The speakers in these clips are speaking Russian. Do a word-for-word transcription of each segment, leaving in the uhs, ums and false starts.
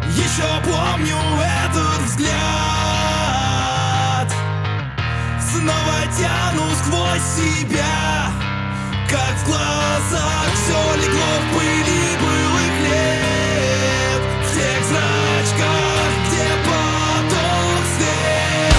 Еще помню этот взгляд, снова тяну сквозь себя, как в глазах все легло в пыли былых лет, в тех зрачках, где поток свет.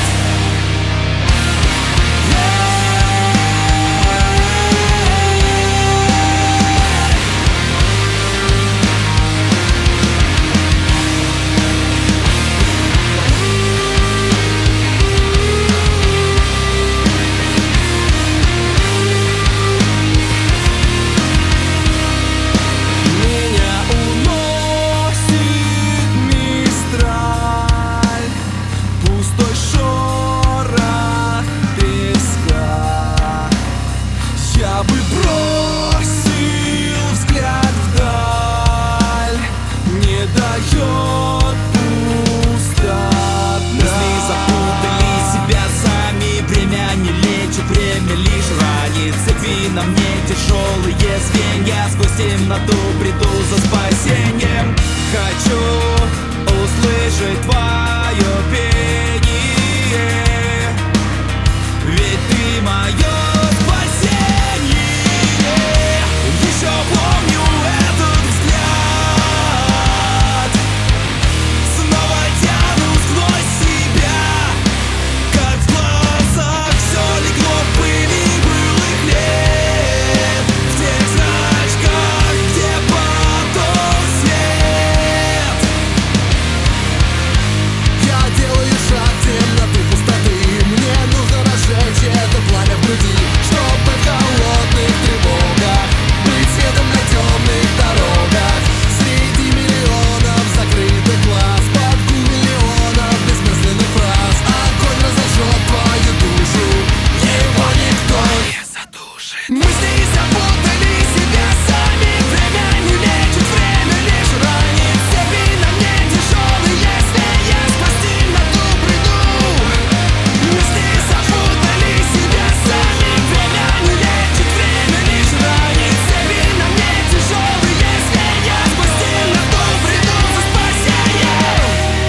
Я бы бросил взгляд вдаль, не дает пустота. Мысли запутали себя сами, время не лечит, время лишь ранит. Цепи на мне тяжелые звенья, сквозь темноту приду за спасением. Хочу услышать твое пение, ведь ты мое. Еще помню этот взгляд, снова тяну сквозь себя, как в глазах все легло в пыли былых лет, в тех зрачках, где поток свет. Я делаю шаг в темноту пустоты, мне нужно разжечь это пламя в груди, чтобы в холодных тревогах светом на темных дорогах, среди миллионов закрытых глаз, под гул миллионов бессмысленных фраз. Огонь разожжет твою душу, его никто не задушит. Мысли запутали себя сами, время не лечит, время лишь ранит. Цепи на мне тяжелые, если я сквозь темноту приду. Мысли запутали себя сами, время не лечит, время лишь ранит. Тяжелый, если я сквозь темноту приду за спасением.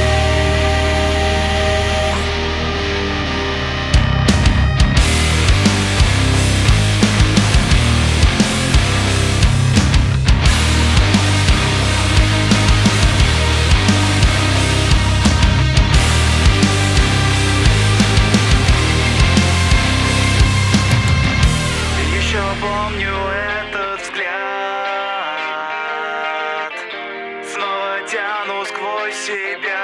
Еще помню этот взгляд, снова тяну сквозь себя.